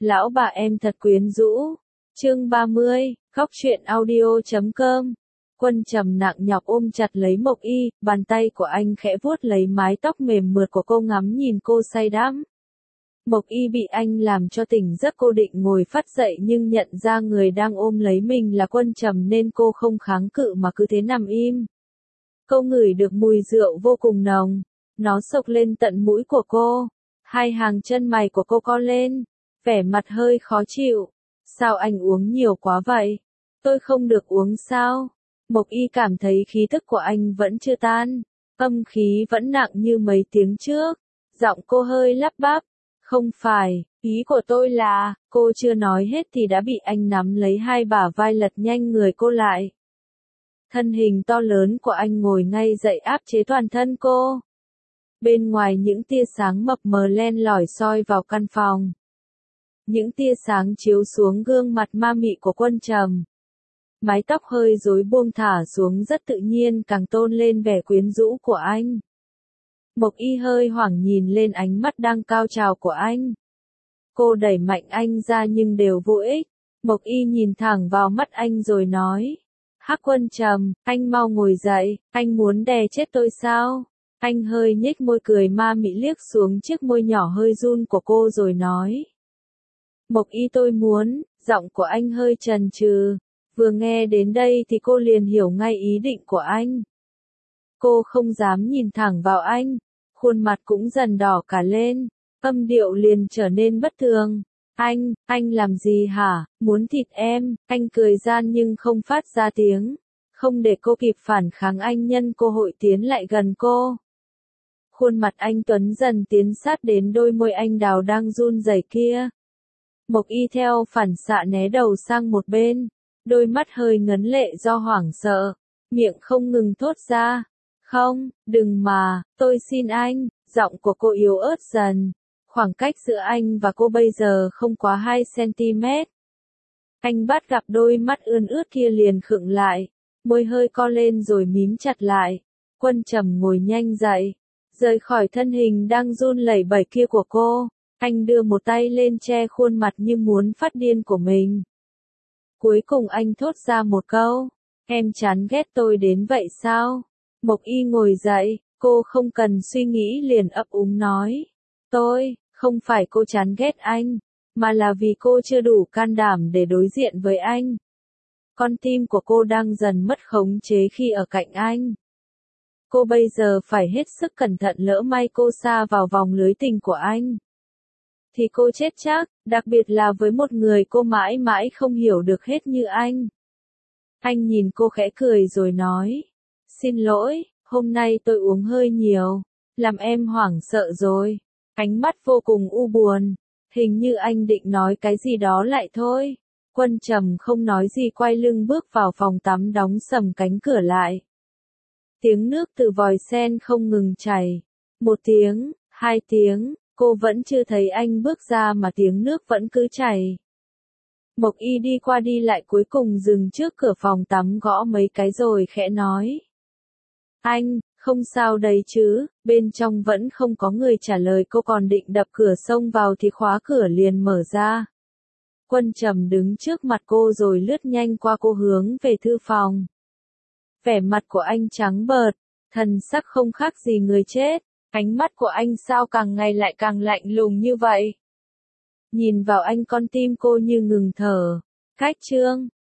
Lão bà em thật quyến rũ. Chương 30, Góc truyện audio.com. Quân Trầm nặng nhọc ôm chặt lấy Mộc Y, bàn tay của anh khẽ vuốt lấy mái tóc mềm mượt của cô, ngắm nhìn cô say đắm. Mộc Y bị anh làm cho tỉnh giấc, cô định ngồi phát dậy nhưng nhận ra người đang ôm lấy mình là Quân Trầm nên cô không kháng cự mà cứ thế nằm im. Cô ngửi được mùi rượu vô cùng nồng, nó xộc lên tận mũi của cô. Hai hàng chân mày của cô co lên, vẻ mặt hơi khó chịu. Sao anh uống nhiều quá vậy? Tôi không được uống sao? Mộc Y cảm thấy khí tức của anh vẫn chưa tan, âm khí vẫn nặng như mấy tiếng trước. Giọng cô hơi lắp bắp. Không phải, ý của tôi là, cô chưa nói hết thì đã bị anh nắm lấy hai bả vai lật nhanh người cô lại. Thân hình to lớn của anh ngồi ngay dậy áp chế toàn thân cô. Bên ngoài những tia sáng mập mờ len lỏi soi vào căn phòng. Những tia sáng chiếu xuống gương mặt ma mị của Quân Trầm. Mái tóc hơi rối buông thả xuống rất tự nhiên, càng tôn lên vẻ quyến rũ của anh. Mộc Y hơi hoảng nhìn lên ánh mắt đang cao trào của anh. Cô đẩy mạnh anh ra nhưng đều vô ích. Mộc Y nhìn thẳng vào mắt anh rồi nói. Hắc Quân Trầm, anh mau ngồi dậy, anh muốn đè chết tôi sao? Anh hơi nhếch môi cười ma mị liếc xuống chiếc môi nhỏ hơi run của cô rồi nói. Mộc Y, tôi muốn, giọng của anh hơi chần chừ. Vừa nghe đến đây thì cô liền hiểu ngay ý định của anh. Cô không dám nhìn thẳng vào anh, khuôn mặt cũng dần đỏ cả lên, âm điệu liền trở nên bất thường. Anh làm gì hả, muốn thịt em? Anh cười gian nhưng không phát ra tiếng. Không để cô kịp phản kháng, anh nhân cơ hội tiến lại gần cô. Khuôn mặt anh tuấn dần tiến sát đến đôi môi anh đào đang run rẩy kia. Mộc Y theo phản xạ né đầu sang một bên, đôi mắt hơi ngấn lệ do hoảng sợ, miệng không ngừng thốt ra. Không, đừng mà, tôi xin anh. Giọng của cô yếu ớt dần. Khoảng cách giữa anh và cô bây giờ không quá 2 cm. Anh bắt gặp đôi mắt ươn ướt kia liền khựng lại, môi hơi co lên rồi mím chặt lại. Quân Trầm ngồi nhanh dậy, rời khỏi thân hình đang run lẩy bẩy kia của cô. Anh đưa một tay lên che khuôn mặt như muốn phát điên của mình. Cuối cùng anh thốt ra một câu. Em chán ghét tôi đến vậy sao? Mộc Y ngồi dậy, cô không cần suy nghĩ liền ấp úng nói. Không phải cô chán ghét anh, mà là vì cô chưa đủ can đảm để đối diện với anh. Con tim của cô đang dần mất khống chế khi ở cạnh anh. Cô bây giờ phải hết sức cẩn thận, lỡ may cô sa vào vòng lưới tình của anh. Thì cô chết chắc, đặc biệt là với một người cô mãi mãi không hiểu được hết như anh. Anh nhìn cô khẽ cười rồi nói. Xin lỗi, hôm nay tôi uống hơi nhiều, làm em hoảng sợ rồi. Ánh mắt vô cùng u buồn, hình như anh định nói cái gì đó lại thôi. Quân Trầm không nói gì, quay lưng bước vào phòng tắm, đóng sầm cánh cửa lại. Tiếng nước từ vòi sen không ngừng chảy. 1 tiếng, 2 tiếng, cô vẫn chưa thấy anh bước ra mà tiếng nước vẫn cứ chảy. Mộc Y đi qua đi lại cuối cùng dừng trước cửa phòng tắm gõ mấy cái rồi khẽ nói. Anh, không sao đấy chứ? Bên trong vẫn không có người trả lời, cô còn định đập cửa xông vào thì khóa cửa liền mở ra. Quân Trầm đứng trước mặt cô rồi lướt nhanh qua cô hướng về thư phòng. Vẻ mặt của anh trắng bợt, thần sắc không khác gì người chết. Ánh mắt của anh sao càng ngày lại càng lạnh lùng như vậy? Nhìn vào anh con tim cô như ngừng thở. Cách chương